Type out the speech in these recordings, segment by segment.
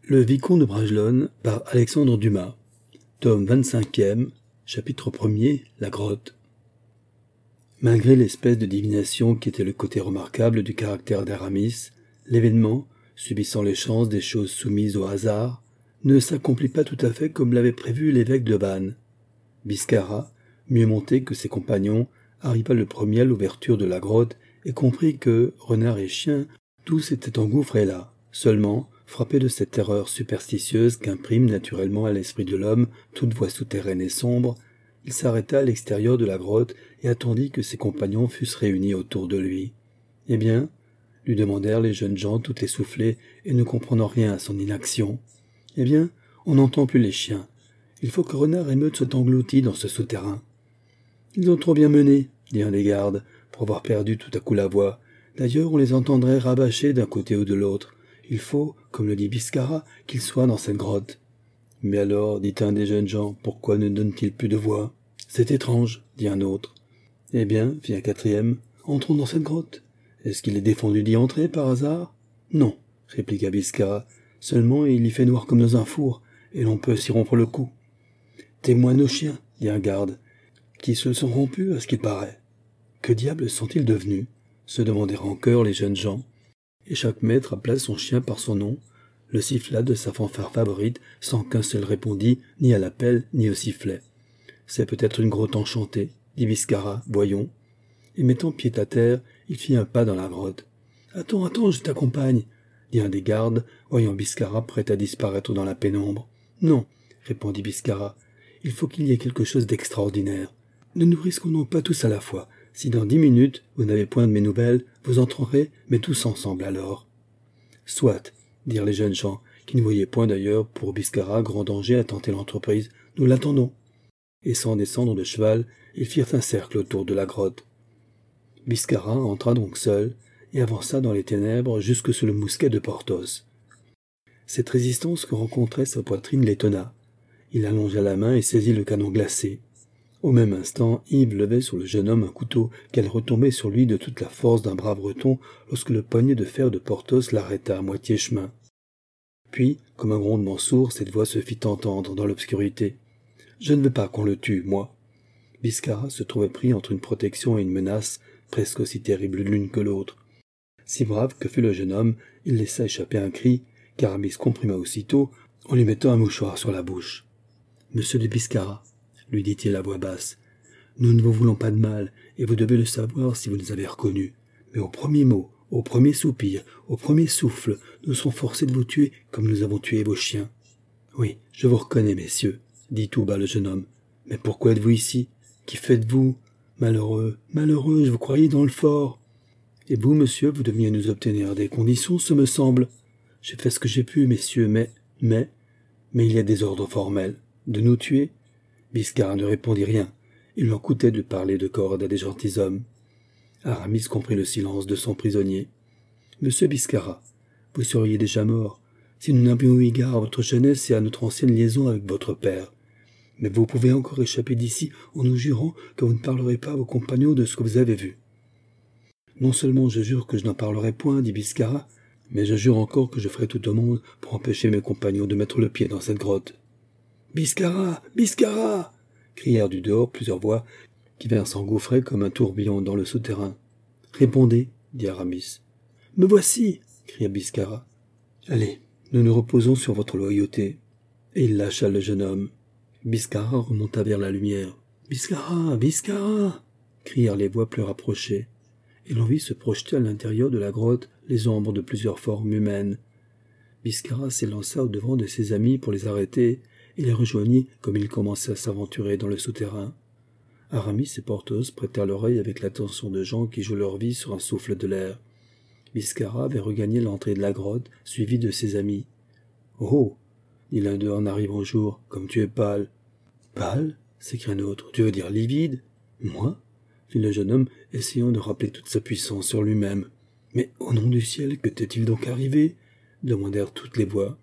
Le Vicomte de Bragelonne par Alexandre Dumas. Tome 25e, chapitre 1er, la grotte. Malgré l'espèce de divination qui était le côté remarquable du caractère d'Aramis, l'événement, subissant les chances des choses soumises au hasard, ne s'accomplit pas tout à fait comme l'avait prévu l'évêque de Vannes. Biscarat, mieux monté que ses compagnons, arriva le premier à l'ouverture de la grotte et comprit que, renards et chiens, tous étaient engouffrés là. Seulement, frappé de cette terreur superstitieuse qu'imprime naturellement à l'esprit de l'homme toute voie souterraine et sombre, il s'arrêta à l'extérieur de la grotte et attendit que ses compagnons fussent réunis autour de lui. « Eh bien ?» lui demandèrent les jeunes gens tout essoufflés et ne comprenant rien à son inaction. « Eh bien, on n'entend plus les chiens. Il faut que Renard et Meute soient engloutis dans ce souterrain. »« Ils ont trop bien mené, » dit un des gardes, pour avoir perdu tout à coup la voix. « D'ailleurs, on les entendrait rabâcher d'un côté ou de l'autre. Il faut, comme le dit Biscarat, qu'ils soient dans cette grotte. »« Mais alors, dit un des jeunes gens, pourquoi ne donnent-ils plus de voix ? » ?»« C'est étrange, dit un autre. »« Eh bien, fit un quatrième, entrons dans cette grotte. Est-ce qu'il est défendu d'y entrer par hasard ? » ?»« Non, répliqua Biscarat, seulement il y fait noir comme dans un four, et l'on peut s'y rompre le cou. »« Témoin nos chiens, dit un garde, qui se sont rompus à ce qu'il paraît. »« Que diable sont-ils devenus ? » se demandèrent en chœur les jeunes gens. Et chaque maître appela son chien par son nom, le siffla de sa fanfare favorite sans qu'un seul répondît ni à l'appel ni au sifflet. « C'est peut-être une grotte enchantée, dit Biscarat, voyons. » Et mettant pied à terre, il fit un pas dans la grotte. « Attends, je t'accompagne, dit un des gardes, voyant Biscarat prêt à disparaître dans la pénombre. « Non, répondit Biscarat, il faut qu'il y ait quelque chose d'extraordinaire. Ne nous risquons donc pas tous à la fois. Si dans 10 minutes, vous n'avez point de mes nouvelles, vous entrerez, mais tous ensemble alors. »« Soit, dirent les jeunes gens, qui ne voyaient point d'ailleurs pour Biscarat grand danger à tenter l'entreprise. Nous l'attendons. » Et sans descendre de cheval, ils firent un cercle autour de la grotte. Biscarat entra donc seul, et avança dans les ténèbres jusque sous le mousquet de Porthos. Cette résistance que rencontrait sa poitrine l'étonna. Il allongea la main et saisit le canon glacé. Au même instant, Yves levait sur le jeune homme un couteau qu'elle retombait sur lui de toute la force d'un bras breton lorsque le poignet de fer de Porthos l'arrêta à moitié chemin. Puis, comme un grondement sourd, cette voix se fit entendre dans l'obscurité. « Je ne veux pas qu'on le tue, moi. » Biscarat se trouvait pris entre une protection et une menace, presque aussi terribles l'une que l'autre. Si brave que fut le jeune homme, il laissa échapper un cri, qu'Aramis comprima aussitôt en lui mettant un mouchoir sur la bouche. « Monsieur de Biscarat, lui dit-il à voix basse, nous ne vous voulons pas de mal, et vous devez le savoir si vous nous avez reconnus. Mais au premier mot, au premier soupir, au premier souffle, nous serons forcés de vous tuer comme nous avons tué vos chiens. »« Oui, je vous reconnais, messieurs, » dit tout bas le jeune homme. « Mais pourquoi êtes-vous ici ? Qui faites-vous ? Malheureux, je vous croyais dans le fort. Et vous, monsieur, vous deviez nous obtenir des conditions, ce me semble. J'ai fait ce que j'ai pu, messieurs, mais il y a des ordres formels. De nous tuer ? » Biscarat ne répondit rien. Il leur coûtait de parler de corde à des gentilshommes. Aramis comprit le silence de son prisonnier. « Monsieur Biscarat, vous seriez déjà mort, si nous n'avions eu égard à votre jeunesse et à notre ancienne liaison avec votre père. Mais vous pouvez encore échapper d'ici en nous jurant que vous ne parlerez pas à vos compagnons de ce que vous avez vu. »« Non seulement je jure que je n'en parlerai point, dit Biscarat, mais je jure encore que je ferai tout au monde pour empêcher mes compagnons de mettre le pied dans cette grotte. »« Biscarat ! Biscarat !» crièrent du dehors plusieurs voix qui vinrent s'engouffrer comme un tourbillon dans le souterrain. « Répondez, dit Aramis. »« Me voici !» cria Biscarat. « Allez, nous nous reposons sur votre loyauté. » Et il lâcha le jeune homme. Biscarat remonta vers la lumière. « Biscarat ! Biscarat !» crièrent les voix plus rapprochées, et l'on vit se projeter à l'intérieur de la grotte les ombres de plusieurs formes humaines. Biscarat s'élança au-devant de ses amis pour les arrêter, et les rejoignit comme ils commençaient à s'aventurer dans le souterrain. Aramis et Porthos prêtèrent l'oreille avec l'attention de gens qui jouent leur vie sur un souffle de l'air. Biscarat avait regagné l'entrée de la grotte, suivi de ses amis. « Oh !» dit l'un d'eux en arrivant au jour, « comme tu es pâle. »« Pâle » s'écria un autre. « Tu veux dire livide ?»« Moi ?» fit le jeune homme, essayant de rappeler toute sa puissance sur lui-même. « Mais au nom du ciel, que t'est-il donc arrivé ?» demandèrent toutes les voix.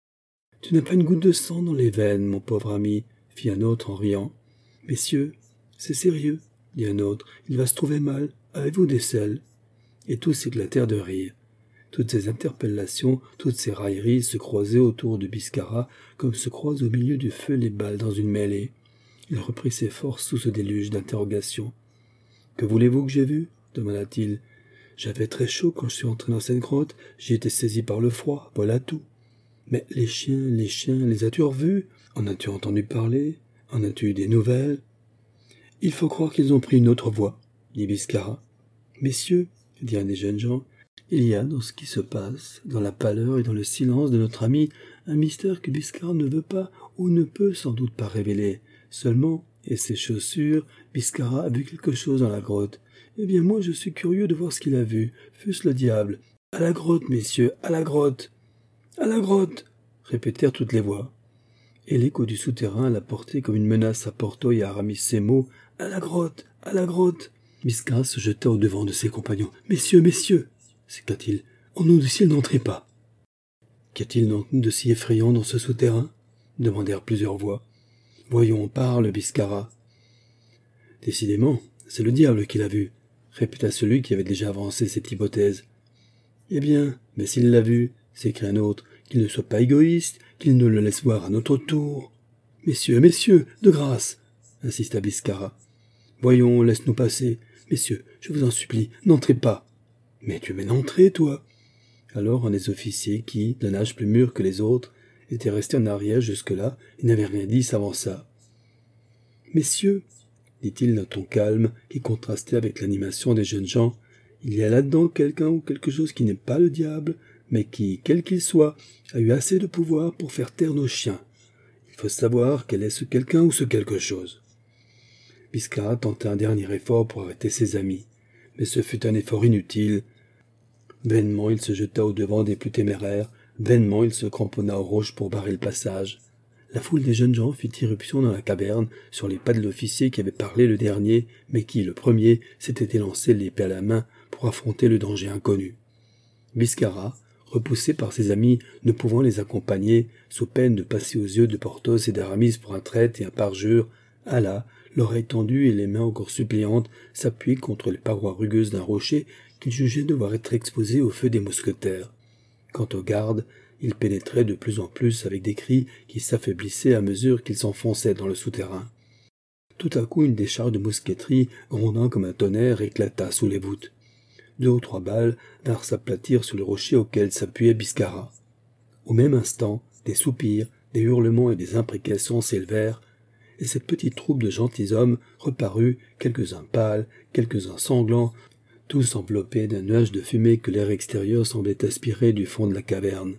« Tu n'as pas une goutte de sang dans les veines, mon pauvre ami, » fit un autre en riant. « Messieurs, c'est sérieux, » dit un autre, « il va se trouver mal. Avez-vous des selles ?» Et tous éclatèrent de rire. Toutes ces interpellations, toutes ces railleries se croisaient autour de Biscarat comme se croisent au milieu du feu les balles dans une mêlée. Il reprit ses forces sous ce déluge d'interrogations. « Que voulez-vous que j'ai vu » demanda-t-il. « J'avais très chaud quand je suis entré dans cette grotte, j'ai été saisi par le froid, voilà tout. Mais les chiens, les as-tu revus? En as-tu entendu parler? En as-tu eu des nouvelles ?»« Il faut croire qu'ils ont pris une autre voie, » dit Biscarat. « Messieurs, » dit un des jeunes gens, « il y a dans ce qui se passe, dans la pâleur et dans le silence de notre ami, un mystère que Biscarat ne veut pas ou ne peut sans doute pas révéler. Seulement, et ses chaussures, Biscarat a vu quelque chose dans la grotte. Eh bien moi je suis curieux de voir ce qu'il a vu, fût-ce le diable. À la grotte, messieurs, à la grotte. À la grotte, répétèrent toutes les voix. Et l'écho du souterrain alla porter comme une menace à Porthos et à Aramis ces mots. À la grotte, à la grotte. Biscarat se jeta au-devant de ses compagnons. Messieurs, messieurs, s'écria-t-il, au nom du ciel, n'entrez pas. Qu'y a-t-il donc de si effrayant dans ce souterrain? Demandèrent plusieurs voix. Voyons, parle, Biscarat. Décidément, c'est le diable qui l'a vu, répéta celui qui avait déjà avancé cette hypothèse. Eh bien, mais s'il l'a vu, s'écria un autre, qu'il ne soit pas égoïste, qu'il ne le laisse voir à notre tour. Messieurs, messieurs, de grâce, insista Biscarat. Voyons, laisse-nous passer. Messieurs, je vous en supplie, n'entrez pas. Mais tu veux entrer, toi? Alors un des officiers qui, d'un âge plus mûr que les autres, était resté en arrière jusque-là et n'avait rien dit, s'avança. Messieurs, dit-il d'un ton calme qui contrastait avec l'animation des jeunes gens, il y a là-dedans quelqu'un ou quelque chose qui n'est pas le diable, mais qui, quel qu'il soit, a eu assez de pouvoir pour faire taire nos chiens. Il faut savoir quel est ce quelqu'un ou ce quelque chose. Biscarat tenta un dernier effort pour arrêter ses amis, mais ce fut un effort inutile. Vainement il se jeta au-devant des plus téméraires, vainement il se cramponna aux roches pour barrer le passage. La foule des jeunes gens fit irruption dans la caverne sur les pas de l'officier qui avait parlé le dernier, mais qui, le premier, s'était élancé l'épée à la main pour affronter le danger inconnu. Biscarat, repoussé par ses amis, ne pouvant les accompagner, sous peine de passer aux yeux de Porthos et d'Aramis pour un traître et un parjure, alla, l'oreille tendue et les mains encore suppliantes, s'appuyer contre les parois rugueuses d'un rocher qu'il jugeait devoir être exposé au feu des mousquetaires. Quant aux gardes, ils pénétraient de plus en plus avec des cris qui s'affaiblissaient à mesure qu'ils s'enfonçaient dans le souterrain. Tout à coup, une décharge de mousqueterie, grondant comme un tonnerre, éclata sous les voûtes. 2 ou 3 balles vinrent s'aplatir sur le rocher auquel s'appuyait Biscarat. Au même instant, des soupirs, des hurlements et des imprécations s'élevèrent, et cette petite troupe de gentilshommes reparut, quelques-uns pâles, quelques-uns sanglants, tous enveloppés d'un nuage de fumée que l'air extérieur semblait aspirer du fond de la caverne.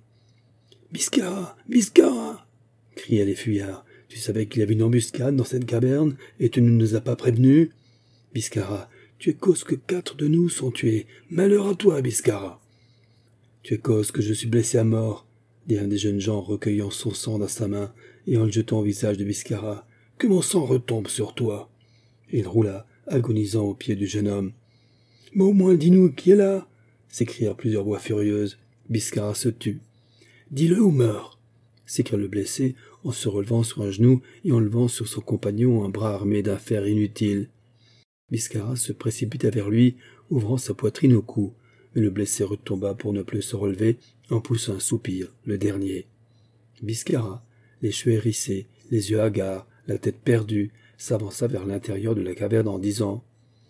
« Biscarat! Biscarat !» criaient les fuyards. « Tu savais qu'il y avait une embuscade dans cette caverne, et tu ne nous as pas prévenus? Biscarat, tu es cause que 4 de nous sont tués. Malheur à toi, Biscarat !»« Tu es cause que je suis blessé à mort, » dit un des jeunes gens recueillant son sang dans sa main et en le jetant au visage de Biscarat. « Que mon sang retombe sur toi !» Et il roula, agonisant aux pieds du jeune homme. « Mais au moins dis-nous qui est là !» s'écrièrent plusieurs voix furieuses. Biscarat se tut. « Dis-le ou meurs !» s'écria le blessé en se relevant sur un genou et en levant sur son compagnon un bras armé d'un fer inutile. Biscarat se précipita vers lui, ouvrant sa poitrine au cou, mais le blessé retomba pour ne plus se relever en poussant un soupir, le dernier. Biscarat, les cheveux hérissés, les yeux hagards, la tête perdue, s'avança vers l'intérieur de la caverne en disant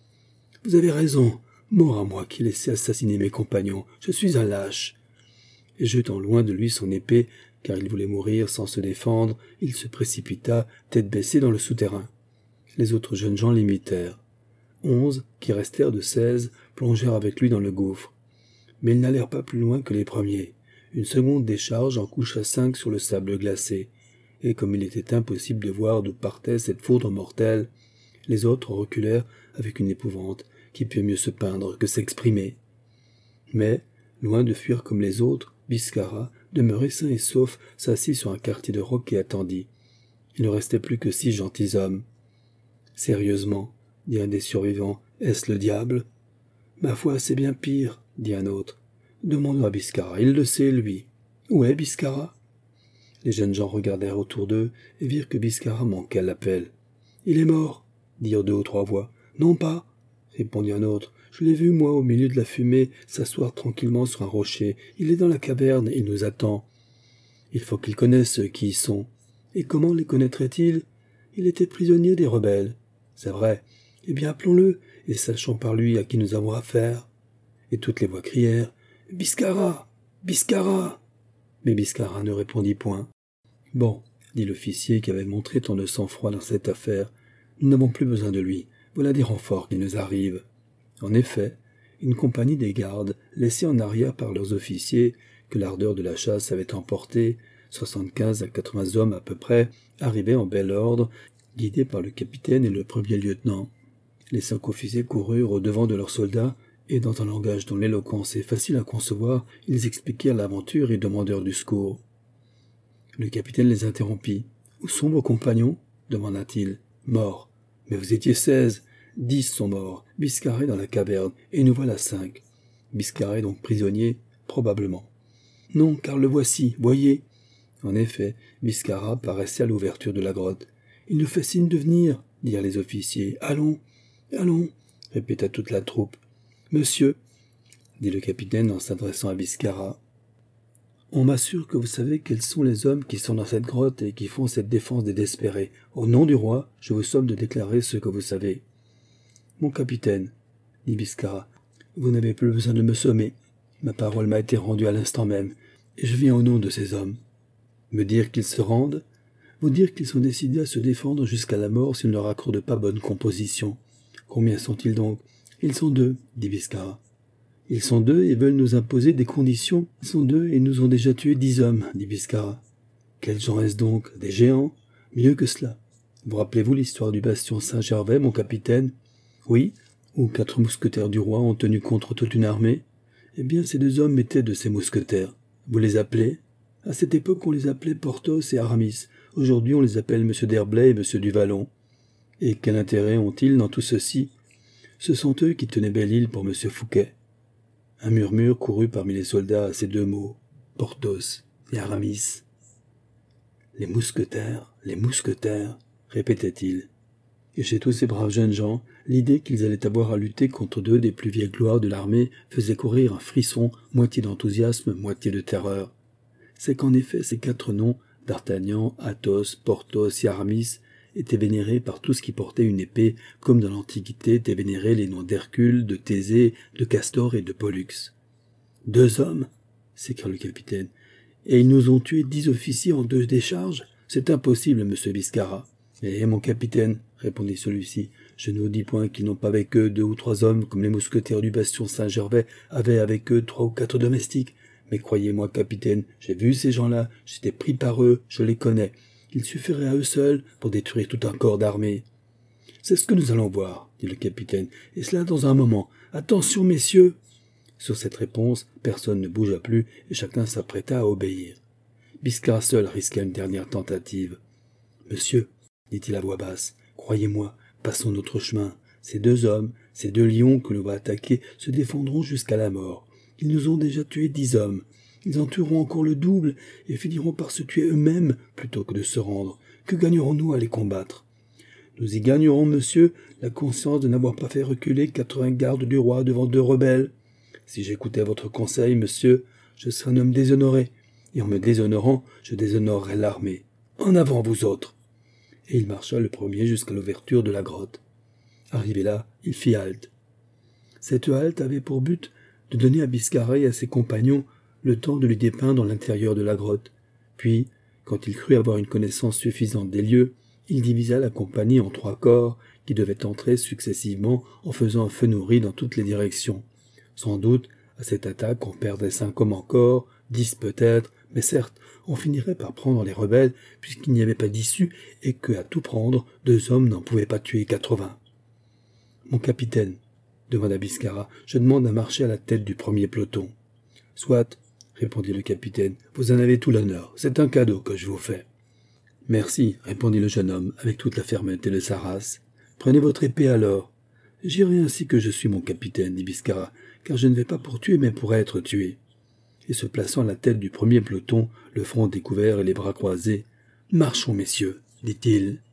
« Vous avez raison, mort à moi qui laissais assassiner mes compagnons, je suis un lâche. » Et jetant loin de lui son épée, car il voulait mourir sans se défendre, il se précipita, tête baissée, dans le souterrain. Les autres jeunes gens l'imitèrent. 11, qui restèrent de 16, plongèrent avec lui dans le gouffre. Mais ils n'allèrent pas plus loin que les premiers. Une seconde décharge en coucha 5 sur le sable glacé, et comme il était impossible de voir d'où partait cette foudre mortelle, les autres reculèrent avec une épouvante qui put mieux se peindre que s'exprimer. Mais, loin de fuir comme les autres, Biscarat, demeuré sain et sauf, s'assit sur un quartier de roc et attendit. Il ne restait plus que 6 gentilshommes. « Sérieusement, » dit un des survivants, « est-ce le diable ?»« Ma foi, c'est bien pire, » dit un autre. « Demandons à Biscarat, il le sait, lui. »« Où est Biscarat ?» Les jeunes gens regardèrent autour d'eux et virent que Biscarat manquait à l'appel. « Il est mort, » dirent 2 ou 3 voix. « Non pas, » répondit un autre. « Je l'ai vu, moi, au milieu de la fumée, s'asseoir tranquillement sur un rocher. Il est dans la caverne, il nous attend. Il faut qu'il connaisse ceux qui y sont. Et comment les connaîtrait-il? Il était prisonnier des rebelles. C'est vrai. Eh bien, appelons-le, et sachons par lui à qui nous avons affaire. » Et toutes les voix crièrent « Biscarat! Biscarat !» Mais Biscarat ne répondit point. « Bon, » dit l'officier qui avait montré tant de sang-froid dans cette affaire, « nous n'avons plus besoin de lui. Voilà des renforts qui nous arrivent. » En effet, une compagnie des gardes, laissée en arrière par leurs officiers, que l'ardeur de la chasse avait emportés, 75 à 80 hommes à peu près, arrivaient en bel ordre, guidés par le capitaine et le premier lieutenant. Les 5 officiers coururent au-devant de leurs soldats, et dans un langage dont l'éloquence est facile à concevoir, ils expliquèrent l'aventure et demandèrent du secours. Le capitaine les interrompit. « Où sont vos compagnons ?» demanda-t-il. « Morts. Mais vous étiez 16. 10 sont morts. Biscarat est dans la caverne, et nous voilà 5. Biscarat est donc prisonnier, probablement. »« Non, car le voici, voyez. » En effet, Biscarat paraissait à l'ouverture de la grotte. « Il nous fait signe de venir, » dirent les officiers. « Allons, allons, » répéta toute la troupe. « Monsieur, » dit le capitaine en s'adressant à Biscarat, « on m'assure que vous savez quels sont les hommes qui sont dans cette grotte et qui font cette défense des désespérés. Au nom du roi, je vous somme de déclarer ce que vous savez. »« Mon capitaine, » dit Biscarat, « vous n'avez plus besoin de me sommer. Ma parole m'a été rendue à l'instant même, et je viens au nom de ces hommes. Me dire qu'ils se rendent, vous dire qu'ils sont décidés à se défendre jusqu'à la mort s'ils ne leur accordent pas bonne composition. Combien sont-ils donc ? » « Ils sont 2, dit Biscarat. « Ils sont 2 et veulent nous imposer des conditions. Ils sont 2 et nous ont déjà tué 10 hommes, dit Biscarat. Quels gens est-ce donc? Des géants? Mieux que cela. Vous rappelez-vous l'histoire du bastion Saint-Gervais, mon capitaine? Oui, où 4 mousquetaires du roi ont tenu contre toute une armée. Eh bien, ces 2 hommes étaient de ces mousquetaires. Vous les appelez? À cette époque, on les appelait Porthos et Aramis. Aujourd'hui, on les appelle M. d'Herblay et M. du Vallon. Et quel intérêt ont-ils dans tout ceci? Ce sont eux qui tenaient Belle-Île pour M. Fouquet. » Un murmure courut parmi les soldats à ces 2 mots, Porthos et Aramis. « Les mousquetaires, répétait-il. Et chez tous ces braves jeunes gens, l'idée qu'ils allaient avoir à lutter contre 2 des plus vieilles gloires de l'armée faisait courir un frisson, moitié d'enthousiasme, moitié de terreur. C'est qu'en effet ces 4 noms, D'Artagnan, Athos, Porthos et Aramis, étaient vénérés par tous qui portaient une épée, comme dans l'Antiquité étaient vénérés les noms d'Hercule, de Thésée, de Castor et de Pollux. « 2 hommes !» s'écria le capitaine. « Et ils nous ont tué 10 officiers en 2 décharges? C'est impossible, monsieur Biscarat. »« Eh, mon capitaine, » répondit celui-ci, « je ne vous dis point qu'ils n'ont pas avec eux 2 ou 3 hommes, comme les mousquetaires du bastion Saint-Gervais avaient avec eux 3 ou 4 domestiques. Mais croyez-moi, capitaine, j'ai vu ces gens-là, j'étais pris par eux, je les connais. Il suffirait à eux seuls pour détruire tout un corps d'armée. »« C'est ce que nous allons voir, » dit le capitaine, « et cela dans un moment. Attention, messieurs !» Sur cette réponse, personne ne bougea plus et chacun s'apprêta à obéir. Biscarat seul risqua une dernière tentative. « Monsieur, » dit-il à voix basse, « croyez-moi, passons notre chemin. Ces 2 hommes, ces 2 lions que l'on va attaquer, se défendront jusqu'à la mort. Ils nous ont déjà tué 10 hommes. Ils en tueront encore le double et finiront par se tuer eux-mêmes plutôt que de se rendre. Que gagnerons-nous à les combattre? Nous y gagnerons, monsieur, la conscience de n'avoir pas fait reculer 80 gardes du roi devant 2 rebelles. Si j'écoutais votre conseil, monsieur, je serais un homme déshonoré, et en me déshonorant, je déshonorerais l'armée. En avant, vous autres !» Et il marcha le premier jusqu'à l'ouverture de la grotte. Arrivé là, il fit halte. Cette halte avait pour but de donner à Biscarat et à ses compagnons le temps de lui dépeindre l'intérieur de la grotte. Puis, quand il crut avoir une connaissance suffisante des lieux, il divisa la compagnie en 3 corps qui devaient entrer successivement en faisant un feu nourri dans toutes les directions. Sans doute, à cette attaque, on perdrait 5 hommes encore, 10 peut-être, mais certes, on finirait par prendre les rebelles puisqu'il n'y avait pas d'issue et que, à tout prendre, 2 hommes n'en pouvaient pas tuer 80. « Mon capitaine, » demanda Biscarat, « je demande à marcher à la tête du premier peloton. »« Soit, » répondit le capitaine, « vous en avez tout l'honneur, c'est un cadeau que je vous fais. »« Merci, » répondit le jeune homme, avec toute la fermeté de sa race. « Prenez votre épée alors. »« J'irai ainsi que je suis, mon capitaine, » dit Biscarat, « car je ne vais pas pour tuer, mais pour être tué. » Et se plaçant à la tête du premier peloton, le front découvert et les bras croisés, « Marchons, messieurs, dit-il.